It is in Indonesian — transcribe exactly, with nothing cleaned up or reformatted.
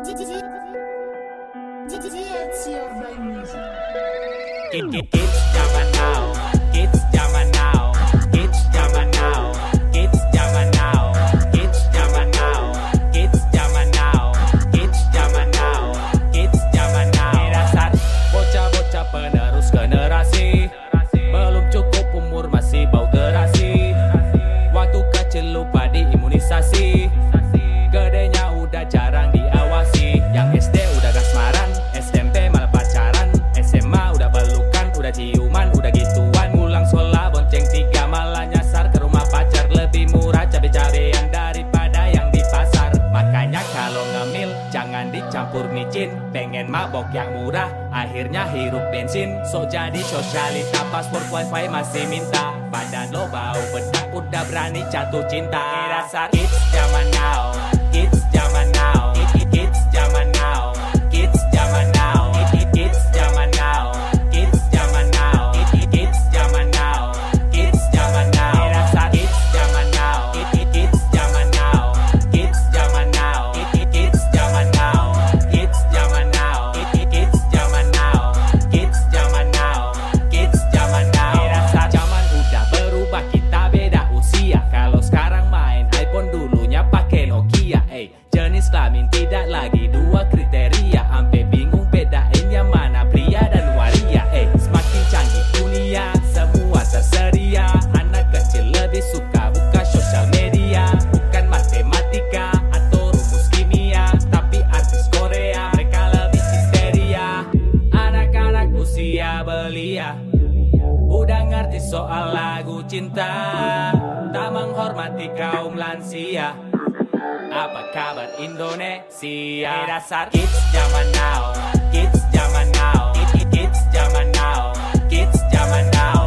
Kids zaman now, kids zaman now, kids zaman now, kids zaman now, kids zaman now, kids zaman now, kids zaman now, kids zaman now. Dasar bocah-bocah penerus generasi, belum cukup umur masih bau terasi. Waktu kecil lupa diimunisasi, gedenya udah jarang diawasi. Yang S D udah kasmaran, S M P malah pacaran, S M A udah pelukan, udah ciuman, udah gituan. Pulang sekolah bonceng tiga, malah nyasar ke rumah pacar. Lebih murah cabe-cabean daripada yang di pasar. Makanya kalau ngemil jangan dicampur micin. Pengen mabok yang murah, akhirnya hirup bensin. So jadi sosialita, paspor wifi masih minta. Badan lo bau bedak, udah berani jatuh cinta. Dasar kids zaman now, kids zaman now, kids zaman now, kids zaman now, kids zaman now, kids zaman now, kids zaman now, kids zaman now. Dasar kids zaman now, kids zaman now, kids zaman now, kids zaman now, kids zaman now, kids zaman now, kids zaman now, kids zaman now. Dasar zaman udah berubah, kita beda usia. Kalau sekarang main iPhone, dulunya pakai Nokia. Eh, jenis kelamin tidak lagi dua kriteria. Ampe bingung bedain yang mana pria dan waria. Eh, semakin canggih dunia, semua tersedia. Anak kecil lebih suka buka sosial media. Bukan matematika atau rumus kimia, tapi artis Korea, mereka lebih histeria. Anak-anak usia belia udah ngerti soal lagu cinta, tak menghormati kaum lansia. Apa kabar Indonesia? Dasar kids zaman now, kids zaman now, kids zaman now, kids zaman now.